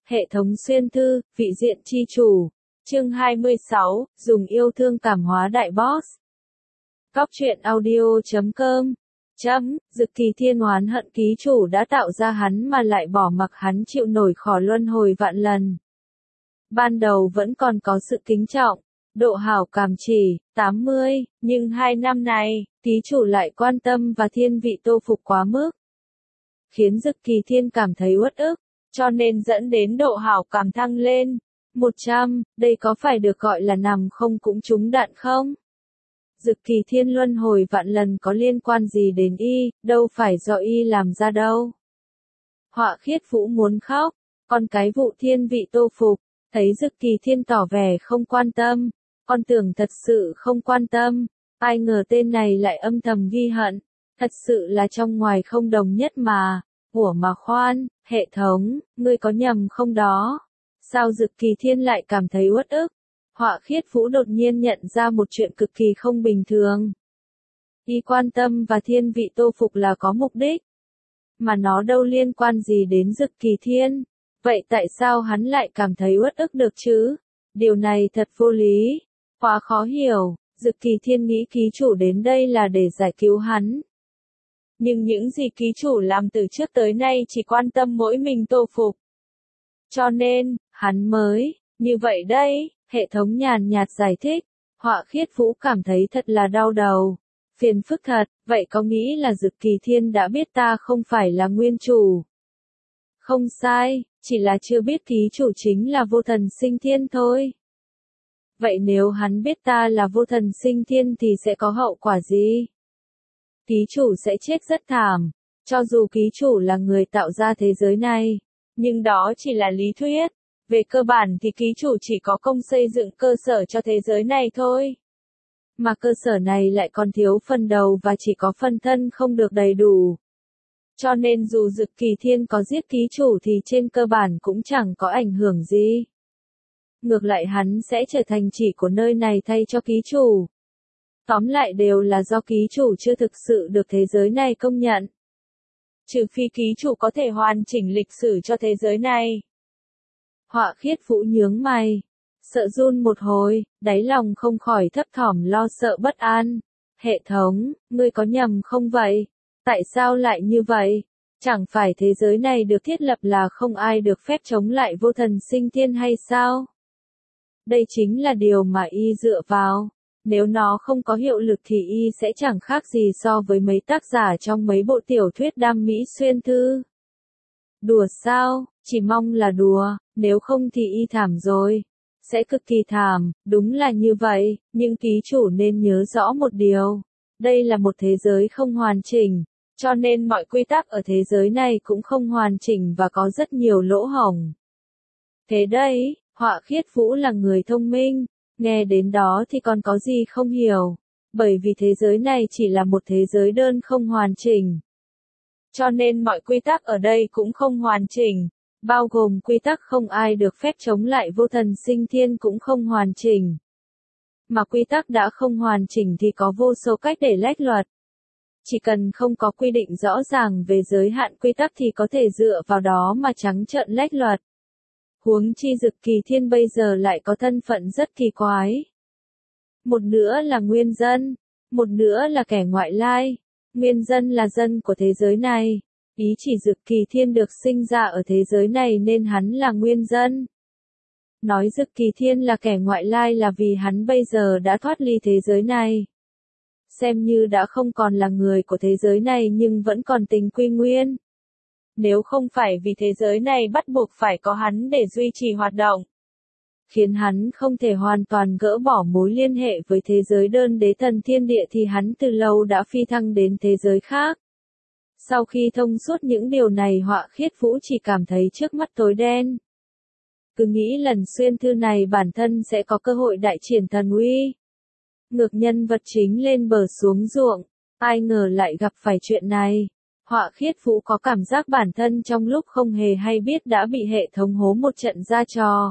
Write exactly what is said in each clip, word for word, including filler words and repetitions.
Hệ thống xuyên thư, vị diện chi chủ. Chương hai mươi sáu, dùng yêu thương cảm hóa đại boss. Góc truyện audio chấm com. Chấm, Dực Kỳ Thiên oán hận ký chủ đã tạo ra hắn mà lại bỏ mặc hắn chịu nổi khổ luân hồi vạn lần. Ban đầu vẫn còn có sự kính trọng, độ hảo cảm chỉ, tám mươi, nhưng hai năm này, ký chủ lại quan tâm và thiên vị tô phục quá mức. Khiến Dực Kỳ Thiên cảm thấy uất ức, cho nên dẫn đến độ hảo cảm thăng lên. một trăm, đây có phải được gọi là nằm không cũng trúng đạn không? Dực Kỳ Thiên luân hồi vạn lần có liên quan gì đến y, đâu phải do y làm ra đâu. Họa Khiết Vũ muốn khóc, con cái vụ thiên vị tô phục, thấy Dực Kỳ Thiên tỏ vẻ không quan tâm, con tưởng thật sự không quan tâm, ai ngờ tên này lại âm thầm ghi hận, thật sự là trong ngoài không đồng nhất mà. Ủa mà khoan, hệ thống, ngươi có nhầm không đó? Sao Dực Kỳ Thiên lại cảm thấy uất ức? Họa Khiết Vũ đột nhiên nhận ra một chuyện cực kỳ không bình thường. Y quan tâm và thiên vị tô phục là có mục đích. Mà nó đâu liên quan gì đến Dực Kỳ Thiên. Vậy tại sao hắn lại cảm thấy uất ức được chứ? Điều này thật vô lý. Quá khó hiểu, Dực Kỳ Thiên nghĩ ký chủ đến đây là để giải cứu hắn. Nhưng những gì ký chủ làm từ trước tới nay chỉ quan tâm mỗi mình tô phục. Cho nên, hắn mới, như vậy đây, hệ thống nhàn nhạt giải thích. Họa Khiết Vũ cảm thấy thật là đau đầu. Phiền phức thật, vậy có nghĩ là Dực Kỳ Thiên đã biết ta không phải là nguyên chủ? Không sai, chỉ là chưa biết ký chủ chính là vô thần sinh thiên thôi. Vậy nếu hắn biết ta là vô thần sinh thiên thì sẽ có hậu quả gì? Ký chủ sẽ chết rất thảm, cho dù ký chủ là người tạo ra thế giới này. Nhưng đó chỉ là lý thuyết. Về cơ bản thì ký chủ chỉ có công xây dựng cơ sở cho thế giới này thôi. Mà cơ sở này lại còn thiếu phần đầu và chỉ có phần thân không được đầy đủ. Cho nên dù Dực Kỳ Thiên có giết ký chủ thì trên cơ bản cũng chẳng có ảnh hưởng gì. Ngược lại hắn sẽ trở thành chỉ của nơi này thay cho ký chủ. Tóm lại đều là do ký chủ chưa thực sự được thế giới này công nhận. Trừ phi ký chủ có thể hoàn chỉnh lịch sử cho thế giới này. Họa Khiết Vũ nhướng mày, sợ run một hồi, đáy lòng không khỏi thấp thỏm lo sợ bất an. Hệ thống, ngươi có nhầm không vậy? Tại sao lại như vậy? Chẳng phải thế giới này được thiết lập là không ai được phép chống lại vô thần sinh thiên hay sao? Đây chính là điều mà y dựa vào. Nếu nó không có hiệu lực thì y sẽ chẳng khác gì so với mấy tác giả trong mấy bộ tiểu thuyết đam mỹ xuyên thư. Đùa sao, chỉ mong là đùa, nếu không thì y thảm rồi. Sẽ cực kỳ thảm, đúng là như vậy, nhưng ký chủ nên nhớ rõ một điều. Đây là một thế giới không hoàn chỉnh, cho nên mọi quy tắc ở thế giới này cũng không hoàn chỉnh và có rất nhiều lỗ hổng. Thế đây, Họa Khiết Vũ là người thông minh. Nghe đến đó thì còn có gì không hiểu, bởi vì thế giới này chỉ là một thế giới đơn không hoàn chỉnh. Cho nên mọi quy tắc ở đây cũng không hoàn chỉnh, bao gồm quy tắc không ai được phép chống lại vô thần sinh thiên cũng không hoàn chỉnh. Mà quy tắc đã không hoàn chỉnh thì có vô số cách để lách luật. Chỉ cần không có quy định rõ ràng về giới hạn quy tắc thì có thể dựa vào đó mà trắng trợn lách luật. Huống chi Dực Kỳ Thiên bây giờ lại có thân phận rất kỳ quái. Một nữa là nguyên dân, một nữa là kẻ ngoại lai. Nguyên dân là dân của thế giới này. Ý chỉ Dực Kỳ Thiên được sinh ra ở thế giới này nên hắn là nguyên dân. Nói Dực Kỳ Thiên là kẻ ngoại lai là vì hắn bây giờ đã thoát ly thế giới này. Xem như đã không còn là người của thế giới này nhưng vẫn còn tình quy nguyên. Nếu không phải vì thế giới này bắt buộc phải có hắn để duy trì hoạt động, khiến hắn không thể hoàn toàn gỡ bỏ mối liên hệ với thế giới đơn đế thần thiên địa thì hắn từ lâu đã phi thăng đến thế giới khác. Sau khi thông suốt những điều này Họa Khiết Vũ chỉ cảm thấy trước mắt tối đen. Cứ nghĩ lần xuyên thư này bản thân sẽ có cơ hội đại triển thần uy. Ngược nhân vật chính lên bờ xuống ruộng, ai ngờ lại gặp phải chuyện này. Họa Khiết Vũ có cảm giác bản thân trong lúc không hề hay biết đã bị hệ thống hố một trận ra trò.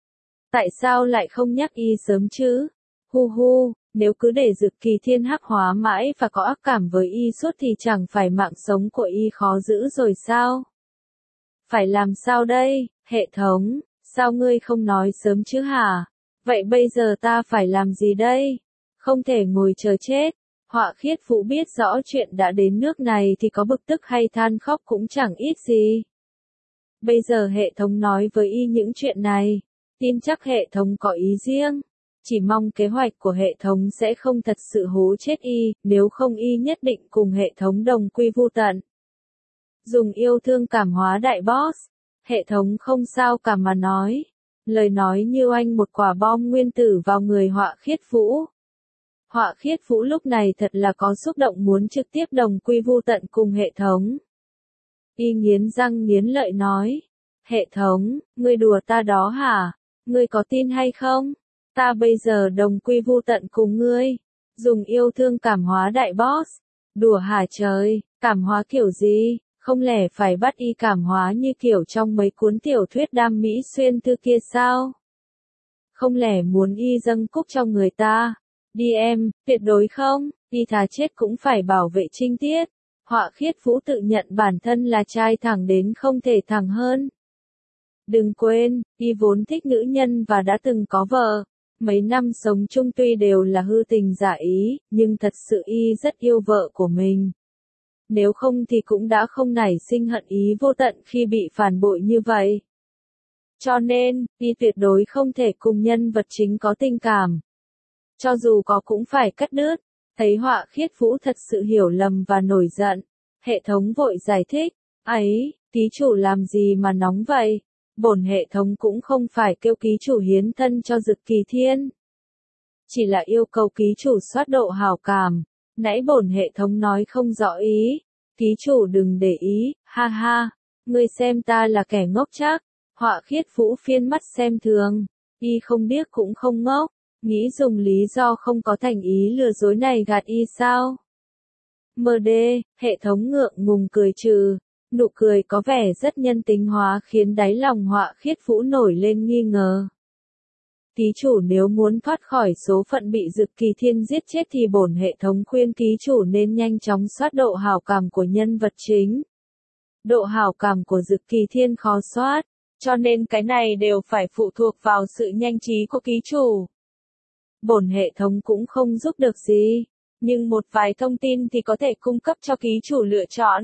Tại sao lại không nhắc y sớm chứ? Hu hu, nếu cứ để Dực Kỳ Thiên hắc hóa mãi và có ác cảm với y suốt thì chẳng phải mạng sống của y khó giữ rồi sao? Phải làm sao đây? Hệ thống, sao ngươi không nói sớm chứ hả? Vậy bây giờ ta phải làm gì đây? Không thể ngồi chờ chết. Họa khiết Vũ biết rõ chuyện đã đến nước này thì có bực tức hay than khóc cũng chẳng ít gì. Bây giờ hệ thống nói với y những chuyện này, tin chắc hệ thống có ý riêng. Chỉ mong kế hoạch của hệ thống sẽ không thật sự hố chết y, nếu không y nhất định cùng hệ thống đồng quy vu tận. Dùng yêu thương cảm hóa đại boss, hệ thống không sao cả mà nói. Lời nói như oanh một quả bom nguyên tử vào người Họa khiết Vũ. Họa khiết Vũ lúc này thật là có xúc động muốn trực tiếp đồng quy vu tận cùng hệ thống. Y nghiến răng nghiến lợi nói, hệ thống, ngươi đùa ta đó hả? Ngươi có tin hay không? Ta bây giờ đồng quy vu tận cùng ngươi. Dùng yêu thương cảm hóa đại boss. Đùa hả trời, cảm hóa kiểu gì? Không lẽ phải bắt y cảm hóa như kiểu trong mấy cuốn tiểu thuyết đam mỹ xuyên thư kia sao? Không lẽ muốn y dâng cúc cho người ta? Đi em, tuyệt đối không, y thà chết cũng phải bảo vệ trinh tiết. Họa khiết Vũ tự nhận bản thân là trai thẳng đến không thể thẳng hơn. Đừng quên, y vốn thích nữ nhân và đã từng có vợ. Mấy năm sống chung tuy đều là hư tình giả ý, nhưng thật sự y rất yêu vợ của mình. Nếu không thì cũng đã không nảy sinh hận ý vô tận khi bị phản bội như vậy. Cho nên, y tuyệt đối không thể cùng nhân vật chính có tình cảm. Cho dù có cũng phải cắt đứt. Thấy Họa khiết Vũ thật sự hiểu lầm và nổi giận. Hệ thống vội giải thích. Ấy, ký chủ làm gì mà nóng vậy? Bổn hệ thống cũng không phải kêu ký chủ hiến thân cho Dực Kỳ Thiên. Chỉ là yêu cầu ký chủ soát độ hảo cảm. Nãy bổn hệ thống nói không rõ ý. Ký chủ đừng để ý, ha ha. Ngươi xem ta là kẻ ngốc chắc. Họa khiết Vũ phiên mắt xem thường. Y không điếc cũng không ngốc. Nghĩ dùng lý do không có thành ý lừa dối này gạt y sao? em đê, hệ thống ngượng ngùng cười trừ. Nụ cười có vẻ rất nhân tính hóa khiến đáy lòng Họa khiết Vũ nổi lên nghi ngờ. Ký chủ nếu muốn thoát khỏi số phận bị Dực Kỳ Thiên giết chết thì bổn hệ thống khuyên ký chủ nên nhanh chóng soát độ hảo cảm của nhân vật chính. Độ hảo cảm của Dực Kỳ Thiên khó soát, cho nên cái này đều phải phụ thuộc vào sự nhanh trí của ký chủ. Bổn hệ thống cũng không giúp được gì, nhưng một vài thông tin thì có thể cung cấp cho ký chủ lựa chọn.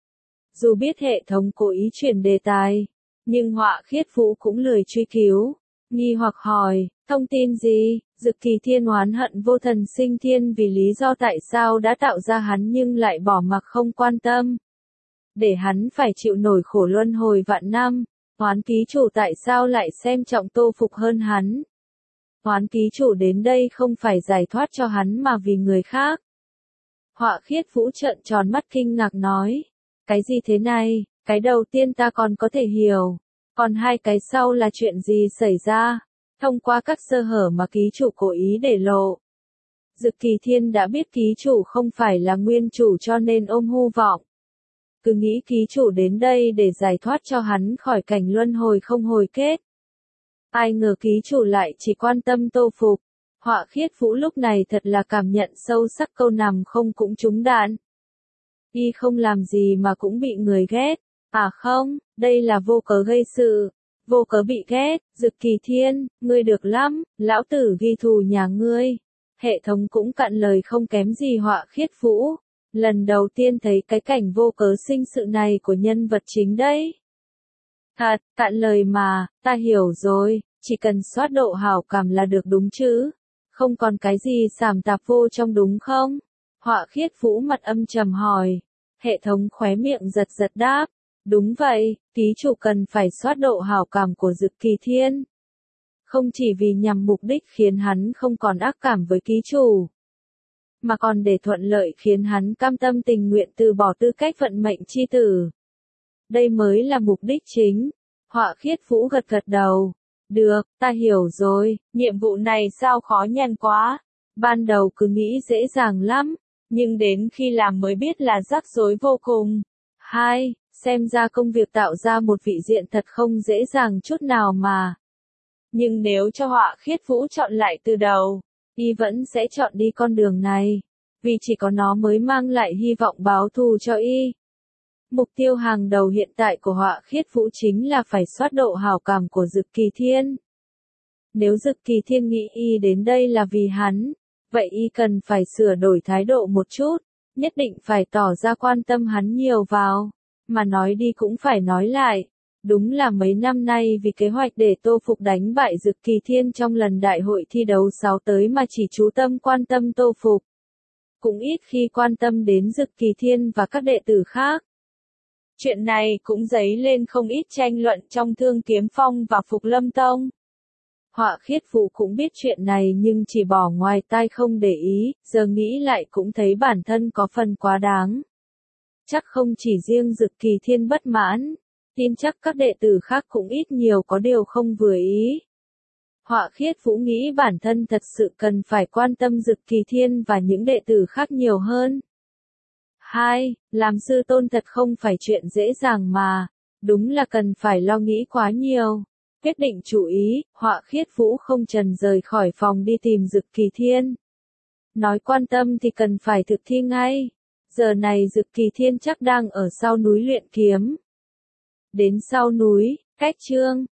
Dù biết hệ thống cố ý chuyển đề tài, nhưng Họa khiết Vũ cũng lười truy cứu, nghi hoặc hỏi, thông tin gì? Dực Kỳ Thiên oán hận vô thần sinh thiên vì lý do tại sao đã tạo ra hắn nhưng lại bỏ mặc không quan tâm. Để hắn phải chịu nổi khổ luân hồi vạn năm, oán ký chủ tại sao lại xem trọng Tô Phục hơn hắn. Oán ký chủ đến đây không phải giải thoát cho hắn mà vì người khác. Họa khiết Vũ trợn tròn mắt kinh ngạc nói. Cái gì thế này, cái đầu tiên ta còn có thể hiểu. Còn hai cái sau là chuyện gì xảy ra? Thông qua các sơ hở mà ký chủ cố ý để lộ. Dực Kỳ Thiên đã biết ký chủ không phải là nguyên chủ cho nên ôm hư vọng. Cứ nghĩ ký chủ đến đây để giải thoát cho hắn khỏi cảnh luân hồi không hồi kết. Ai ngờ ký chủ lại chỉ quan tâm Tô Phục. Họa khiết Vũ lúc này thật là cảm nhận sâu sắc câu nằm không cũng trúng đạn. Y không làm gì mà cũng bị người ghét. À không, đây là vô cớ gây sự. Vô cớ bị ghét, Dực Kỳ Thiên, ngươi được lắm, lão tử ghi thù nhà ngươi. Hệ thống cũng cạn lời không kém gì Họa khiết Vũ. Lần đầu tiên thấy cái cảnh vô cớ sinh sự này của nhân vật chính đấy. Thật, cạn lời mà, ta hiểu rồi, chỉ cần soát độ hảo cảm là được đúng chứ. Không còn cái gì sàm tạp vô trong đúng không? Họa khiết Vũ mặt âm trầm hỏi. Hệ thống khóe miệng giật giật đáp. Đúng vậy, ký chủ cần phải soát độ hảo cảm của Dực Kỳ Thiên. Không chỉ vì nhằm mục đích khiến hắn không còn ác cảm với ký chủ, mà còn để thuận lợi khiến hắn cam tâm tình nguyện từ bỏ tư cách vận mệnh chi tử. Đây mới là mục đích chính. Họa khiết Vũ gật gật đầu. Được, ta hiểu rồi, nhiệm vụ này sao khó nhằn quá. Ban đầu cứ nghĩ dễ dàng lắm, nhưng đến khi làm mới biết là rắc rối vô cùng. Hai, xem ra công việc tạo ra một vị diện thật không dễ dàng chút nào mà. Nhưng nếu cho Họa khiết Vũ chọn lại từ đầu, y vẫn sẽ chọn đi con đường này, vì chỉ có nó mới mang lại hy vọng báo thù cho y. Mục tiêu hàng đầu hiện tại của Họa Khiết Vũ chính là phải soát độ hảo cảm của Dực Kỳ Thiên. Nếu Dực Kỳ Thiên nghĩ y đến đây là vì hắn, vậy y cần phải sửa đổi thái độ một chút, nhất định phải tỏ ra quan tâm hắn nhiều vào, mà nói đi cũng phải nói lại. Đúng là mấy năm nay vì kế hoạch để Tô Phục đánh bại Dực Kỳ Thiên trong lần đại hội thi đấu sáu tới mà chỉ chú tâm quan tâm Tô Phục. Cũng ít khi quan tâm đến Dực Kỳ Thiên và các đệ tử khác. Chuyện này cũng dấy lên không ít tranh luận trong Thương Kiếm Phong và Phục Lâm Tông. Họa Khiết Vũ cũng biết chuyện này nhưng chỉ bỏ ngoài tai không để ý, giờ nghĩ lại cũng thấy bản thân có phần quá đáng. Chắc không chỉ riêng Dực Kỳ Thiên bất mãn, tin chắc các đệ tử khác cũng ít nhiều có điều không vừa ý. Họa Khiết Vũ nghĩ bản thân thật sự cần phải quan tâm Dực Kỳ Thiên và những đệ tử khác nhiều hơn. hai. Làm sư tôn thật không phải chuyện dễ dàng mà, đúng là cần phải lo nghĩ quá nhiều. Quyết định chú ý, Họa Khiết Vũ không chần rời khỏi phòng đi tìm Dực Kỳ Thiên. Nói quan tâm thì cần phải thực thi ngay. Giờ này Dực Kỳ Thiên chắc đang ở sau núi luyện kiếm. Đến sau núi, cách Trương